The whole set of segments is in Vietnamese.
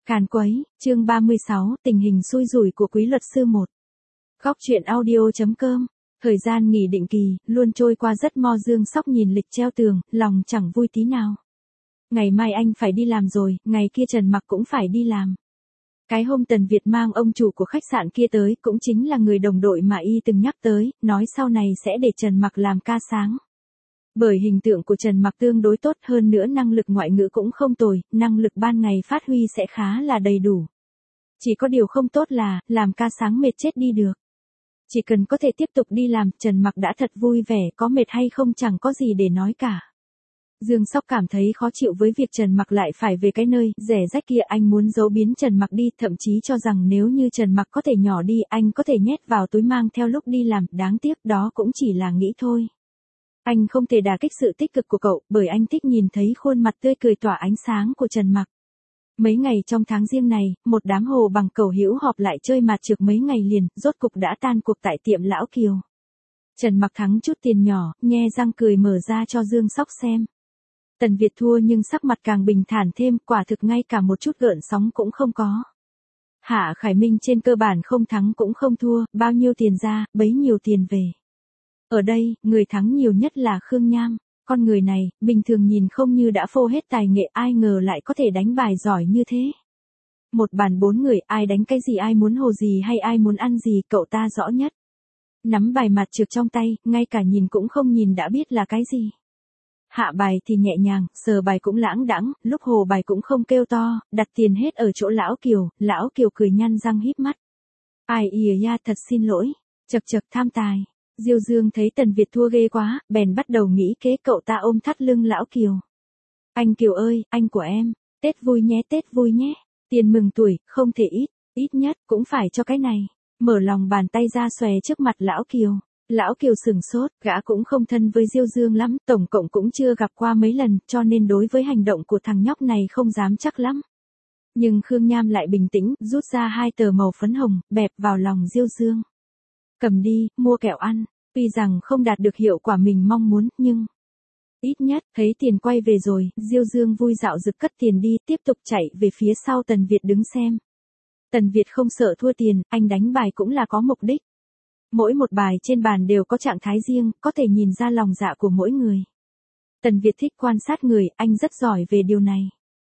Càn quấy, chương 36, tình hình xui rủi của quý luật sư 1. Góc truyện audio.com. Thời gian nghỉ định kỳ, luôn trôi qua rất mo. Dương Sóc nhìn lịch treo tường, lòng chẳng vui tí nào. Ngày mai anh phải đi làm rồi, ngày kia Trần Mặc cũng phải đi làm. Cái hôm Tần Việt mang ông chủ của khách sạn kia tới, cũng chính là người đồng đội mà y từng nhắc tới, nói sau này sẽ để Trần Mặc làm ca sáng. Bởi hình tượng của Trần Mặc tương đối tốt, hơn nữa năng lực ngoại ngữ cũng không tồi, năng lực ban ngày phát huy sẽ khá là đầy đủ. Chỉ có điều không tốt là, làm ca sáng mệt chết đi được. Chỉ cần có thể tiếp tục đi làm, Trần Mặc đã thật vui vẻ, có mệt hay không chẳng có gì để nói cả. Dương Sóc cảm thấy khó chịu với việc Trần Mặc lại phải về cái nơi rẻ rách kia. Anh muốn giấu biến Trần Mặc đi, thậm chí cho rằng nếu như Trần Mặc có thể nhỏ đi, anh có thể nhét vào túi mang theo lúc đi làm, đáng tiếc đó cũng chỉ là nghĩ thôi. Anh không thể đả kích sự tích cực của cậu, bởi anh thích nhìn thấy khuôn mặt tươi cười tỏa ánh sáng của Trần Mặc. Mấy ngày trong tháng riêng này, một đám hồ bằng cẩu hữu họp lại chơi mạt trược mấy ngày liền, rốt cục đã tan cuộc tại tiệm Lão Kiều. Trần Mặc thắng chút tiền nhỏ, nhe răng cười mở ra cho Dương Sóc xem. Tần Việt thua nhưng sắc mặt càng bình thản thêm, quả thực ngay cả một chút gợn sóng cũng không có. Hạ Khải Minh trên cơ bản không thắng cũng không thua, bao nhiêu tiền ra, bấy nhiêu tiền về. Ở đây, người thắng nhiều nhất là Khương Nham. Con người này, bình thường nhìn không như đã phô hết tài nghệ, ai ngờ lại có thể đánh bài giỏi như thế. Một bàn 4 người, ai đánh cái gì, ai muốn hồ gì hay ai muốn ăn gì, cậu ta rõ nhất. Nắm bài mặt trược trong tay, ngay cả nhìn cũng không nhìn đã biết là cái gì. Hạ bài thì nhẹ nhàng, sờ bài cũng lãng đãng, lúc hồ bài cũng không kêu to, đặt tiền hết ở chỗ Lão Kiều cười nhăn răng híp mắt. Ai ya, thật xin lỗi, chậc chậc tham tài. Diêu Dương thấy Tần Việt thua ghê quá, bèn bắt đầu nghĩ kế, cậu ta ôm thắt lưng Lão Kiều. Anh Kiều ơi, anh của em, Tết vui nhé, tiền mừng tuổi, không thể ít nhất cũng phải cho cái này. Mở lòng bàn tay ra xòe trước mặt Lão Kiều. Lão Kiều sửng sốt, gã cũng không thân với Diêu Dương lắm, tổng cộng cũng chưa gặp qua mấy lần, cho nên đối với hành động của thằng nhóc này không dám chắc lắm. Nhưng Khương Nham lại bình tĩnh, rút ra 2 tờ màu phấn hồng, bẹp vào lòng Diêu Dương. Cầm đi, mua kẹo ăn. Tuy rằng không đạt được hiệu quả mình mong muốn, nhưng ít nhất, thấy tiền quay về rồi, Diêu Dương vui dạo dực cất tiền đi, tiếp tục chạy về phía sau Tần Việt đứng xem. Tần Việt không sợ thua tiền, anh đánh bài cũng là có mục đích. Mỗi một bài trên bàn đều có trạng thái riêng, có thể nhìn ra lòng dạ của mỗi người. Tần Việt thích quan sát người, anh rất giỏi về điều này.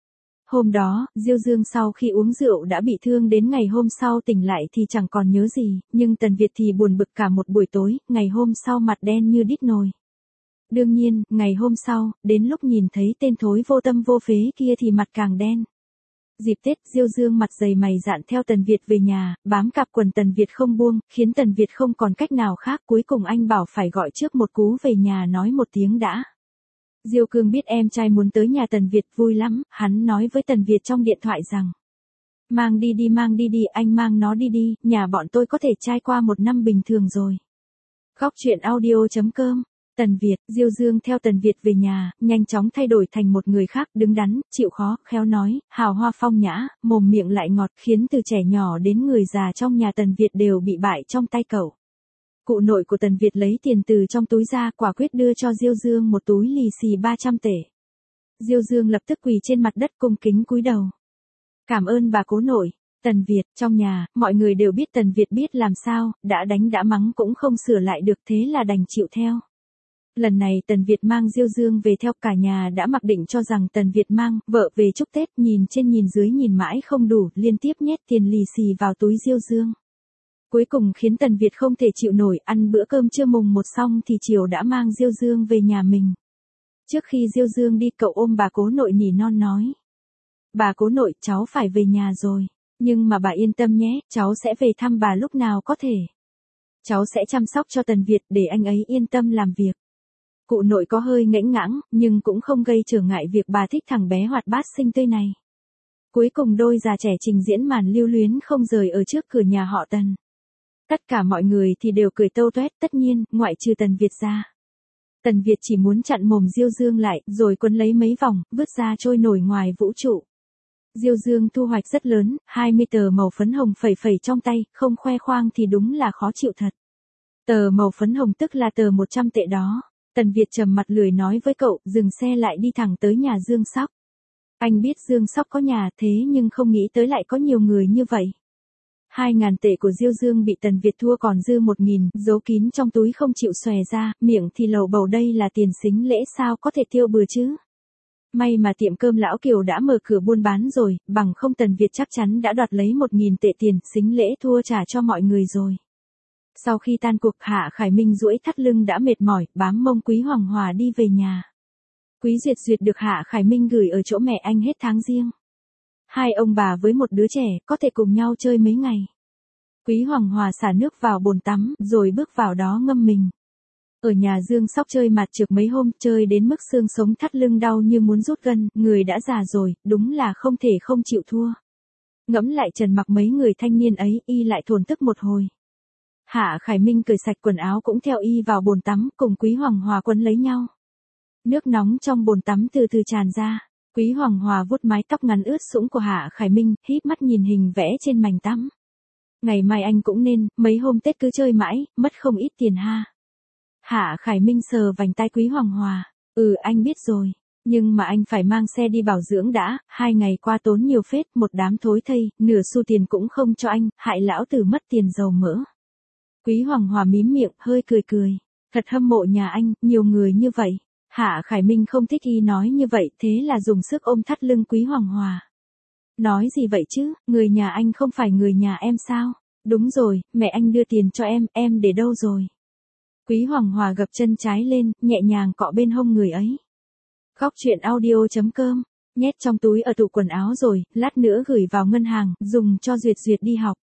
Hôm đó, Diêu Dương sau khi uống rượu đã bị thương, đến ngày hôm sau tỉnh lại thì chẳng còn nhớ gì, nhưng Tần Việt thì buồn bực cả một buổi tối, ngày hôm sau mặt đen như đít nồi. Đương nhiên, ngày hôm sau, đến lúc nhìn thấy tên thối vô tâm vô phế kia thì mặt càng đen. Dịp Tết, Diêu Dương mặt dày mày dạn theo Tần Việt về nhà, bám cặp quần Tần Việt không buông, khiến Tần Việt không còn cách nào khác, cuối cùng anh bảo phải gọi trước một cú về nhà nói một tiếng đã. Diêu Cương biết em trai muốn tới nhà Tần Việt vui lắm, hắn nói với Tần Việt trong điện thoại rằng: mang đi đi, anh mang nó đi, nhà bọn tôi có thể trải qua một năm bình thường rồi. Góc truyện audio.com. Tần Việt, Diêu Dương theo Tần Việt về nhà, nhanh chóng thay đổi thành một người khác, đứng đắn, chịu khó, khéo nói, hào hoa phong nhã, mồm miệng lại ngọt, khiến từ trẻ nhỏ đến người già trong nhà Tần Việt đều bị bại trong tay cậu. Cụ nội của Tần Việt lấy tiền từ trong túi ra, quả quyết đưa cho Diêu Dương một túi lì xì 300 tể. Diêu Dương lập tức quỳ trên mặt đất cung kính cúi đầu. Cảm ơn bà cố nội. Tần Việt, trong nhà, mọi người đều biết Tần Việt biết làm sao, đã đánh đã mắng cũng không sửa lại được, thế là đành chịu theo. Lần này Tần Việt mang Diêu Dương về theo, cả nhà đã mặc định cho rằng Tần Việt mang vợ về chúc Tết, nhìn trên nhìn dưới nhìn mãi không đủ, liên tiếp nhét tiền lì xì vào túi Diêu Dương. Cuối cùng khiến Tần Việt không thể chịu nổi, ăn bữa cơm trưa mùng 1 xong thì chiều đã mang Diêu Dương về nhà mình. Trước khi Diêu Dương đi, cậu ôm bà cố nội nỉ non nói: bà cố nội, cháu phải về nhà rồi, nhưng mà bà yên tâm nhé, cháu sẽ về thăm bà lúc nào có thể. Cháu sẽ chăm sóc cho Tần Việt để anh ấy yên tâm làm việc. Cụ nội có hơi ngẽnh ngãng, nhưng cũng không gây trở ngại việc bà thích thằng bé hoạt bát xinh tươi này. Cuối cùng đôi già trẻ trình diễn màn lưu luyến không rời ở trước cửa nhà họ Tần. Tất cả mọi người thì đều cười tâu toét, tất nhiên, ngoại trừ Tần Việt ra. Tần Việt chỉ muốn chặn mồm Diêu Dương lại, rồi quấn lấy mấy vòng, vứt ra trôi nổi ngoài vũ trụ. Diêu Dương thu hoạch rất lớn, 20 tờ màu phấn hồng phẩy phẩy trong tay, không khoe khoang thì đúng là khó chịu thật. Tờ màu phấn hồng tức là tờ 100 tệ đó. Tần Việt trầm mặt lười nói với cậu, dừng xe lại đi thẳng tới nhà Dương Sóc. Anh biết Dương Sóc có nhà thế nhưng không nghĩ tới lại có nhiều người như vậy. 2.000 tệ của Diêu Dương bị Tần Việt thua còn dư 1.000, giấu kín trong túi không chịu xòe ra, miệng thì lầu bầu đây là tiền sính lễ sao có thể tiêu bừa chứ. May mà tiệm cơm lão Kiều đã mở cửa buôn bán rồi, bằng không Tần Việt chắc chắn đã đoạt lấy 1.000 tệ tiền sính lễ thua trả cho mọi người rồi. Sau khi tan cuộc Hạ Khải Minh duỗi thắt lưng đã mệt mỏi, bám mông Quý Hoàng Hòa đi về nhà. Quý Duyệt Duyệt được Hạ Khải Minh gửi ở chỗ mẹ anh hết tháng riêng. Hai ông bà với một đứa trẻ có thể cùng nhau chơi mấy ngày. Quý Hoàng Hòa xả nước vào bồn tắm rồi bước vào đó ngâm mình. Ở nhà Dương Sóc chơi mặt trược mấy hôm chơi đến mức xương sống thắt lưng đau như muốn rút gân, người đã già rồi, đúng là không thể không chịu thua. Ngẫm lại trần mặc mấy người thanh niên ấy y lại thổn thức một hồi. Hạ Khải Minh cởi sạch quần áo cũng theo y vào bồn tắm cùng Quý Hoàng Hòa quấn lấy nhau. Nước nóng trong bồn tắm từ từ tràn ra. Quý Hoàng Hòa vuốt mái tóc ngắn ướt sũng của Hạ Khải Minh, híp mắt nhìn hình vẽ trên mảnh tắm. Ngày mai anh cũng nên, mấy hôm Tết cứ chơi mãi, mất không ít tiền ha. Hạ Khải Minh sờ vành tai Quý Hoàng Hòa. Anh biết rồi. Nhưng mà anh phải mang xe đi bảo dưỡng đã, 2 ngày qua tốn nhiều phết, một đám thối thây, nửa xu tiền cũng không cho anh, hại lão tử mất tiền dầu mỡ. Quý Hoàng Hòa mím miệng, hơi cười cười. Thật hâm mộ nhà anh, nhiều người như vậy. Hạ Khải Minh không thích y nói như vậy, thế là dùng sức ôm thắt lưng Quý Hoàng Hòa. Nói gì vậy chứ, người nhà anh không phải người nhà em sao? Đúng rồi, mẹ anh đưa tiền cho em để đâu rồi? Quý Hoàng Hòa gập chân trái lên, nhẹ nhàng cọ bên hông người ấy. Góc truyện audio.com, nhét trong túi ở tủ quần áo rồi, lát nữa gửi vào ngân hàng, dùng cho Duyệt Duyệt đi học.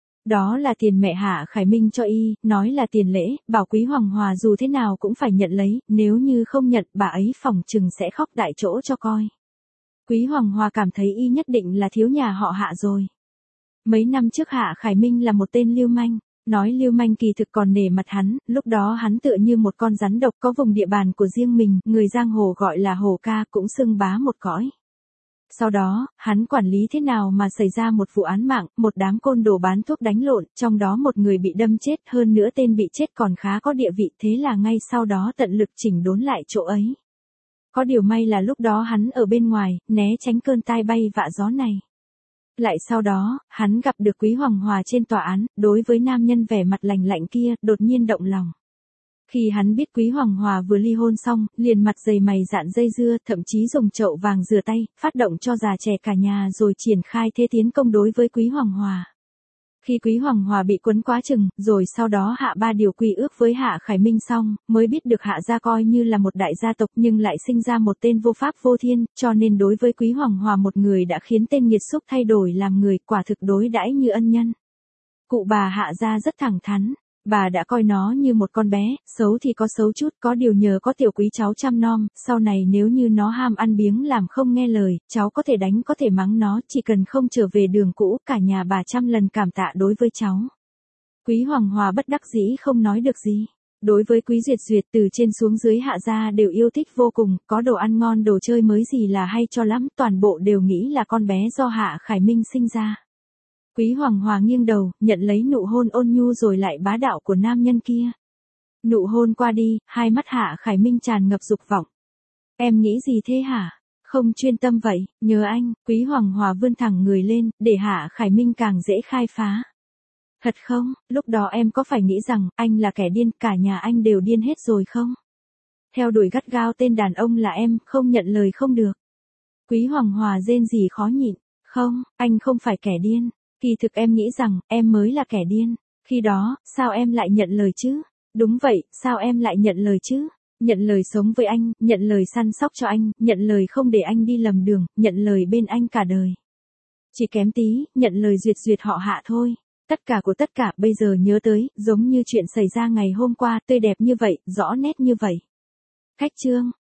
Đó là tiền mẹ Hạ Khải Minh cho y, nói là tiền lễ, bảo Quý Hoàng Hòa dù thế nào cũng phải nhận lấy, nếu như không nhận bà ấy phỏng chừng sẽ khóc đại chỗ cho coi. Quý Hoàng Hòa cảm thấy y nhất định là thiếu nhà họ Hạ rồi. Mấy năm trước Hạ Khải Minh là một tên lưu manh, nói lưu manh kỳ thực còn nể mặt hắn, lúc đó hắn tựa như một con rắn độc có vùng địa bàn của riêng mình, người giang hồ gọi là hổ ca cũng xưng bá một cõi. Sau đó, hắn quản lý thế nào mà xảy ra một vụ án mạng, một đám côn đồ bán thuốc đánh lộn, trong đó một người bị đâm chết, hơn nữa tên bị chết còn khá có địa vị, thế là ngay sau đó tận lực chỉnh đốn lại chỗ ấy. Có điều may là lúc đó hắn ở bên ngoài, né tránh cơn tai bay vạ gió này. Lại sau đó, hắn gặp được Quý Hoàng Hòa trên tòa án, đối với nam nhân vẻ mặt lạnh lạnh kia, đột nhiên động lòng. Khi hắn biết Quý Hoàng Hòa vừa ly hôn xong, liền mặt dày mày dạn dây dưa, thậm chí dùng chậu vàng rửa tay, phát động cho già trẻ cả nhà rồi triển khai thế tiến công đối với Quý Hoàng Hòa. Khi Quý Hoàng Hòa bị quấn quá chừng, rồi sau đó hạ 3 điều quy ước với Hạ Khải Minh xong, mới biết được Hạ gia coi như là một đại gia tộc nhưng lại sinh ra một tên vô pháp vô thiên, cho nên đối với Quý Hoàng Hòa một người đã khiến tên nghiệt xúc thay đổi làm người, quả thực đối đãi như ân nhân. Cụ bà Hạ gia rất thẳng thắn. Bà đã coi nó như một con bé, xấu thì có xấu chút, có điều nhờ có tiểu Quý cháu chăm nom, sau này nếu như nó ham ăn biếng làm không nghe lời, cháu có thể đánh có thể mắng nó, chỉ cần không trở về đường cũ, cả nhà bà trăm lần cảm tạ đối với cháu. Quý Hoàng Hòa bất đắc dĩ không nói được gì. Đối với Quý Duyệt Duyệt từ trên xuống dưới Hạ gia đều yêu thích vô cùng, có đồ ăn ngon đồ chơi mới gì là hay cho lắm, toàn bộ đều nghĩ là con bé do Hạ Khải Minh sinh ra. Quý Hoàng Hòa nghiêng đầu, nhận lấy nụ hôn ôn nhu rồi lại bá đạo của nam nhân kia. Nụ hôn qua đi, hai mắt Hạ Khải Minh tràn ngập dục vọng. Em nghĩ gì thế hả? Không chuyên tâm vậy, nhớ anh, Quý Hoàng Hòa vươn thẳng người lên, để Hạ Khải Minh càng dễ khai phá. Thật không, lúc đó em có phải nghĩ rằng, anh là kẻ điên, cả nhà anh đều điên hết rồi không? Theo đuổi gắt gao tên đàn ông là em, không nhận lời không được. Quý Hoàng Hòa rên rỉ khó nhịn, không, anh không phải kẻ điên. Kỳ thực em nghĩ rằng, em mới là kẻ điên. Khi đó, sao em lại nhận lời chứ? Đúng vậy, sao em lại nhận lời chứ? Nhận lời sống với anh, nhận lời săn sóc cho anh, nhận lời không để anh đi lầm đường, nhận lời bên anh cả đời. Chỉ kém tí, nhận lời Duyệt Duyệt họ Hạ thôi. Tất cả của tất cả bây giờ nhớ tới, giống như chuyện xảy ra ngày hôm qua, tươi đẹp như vậy, rõ nét như vậy. Khách trương.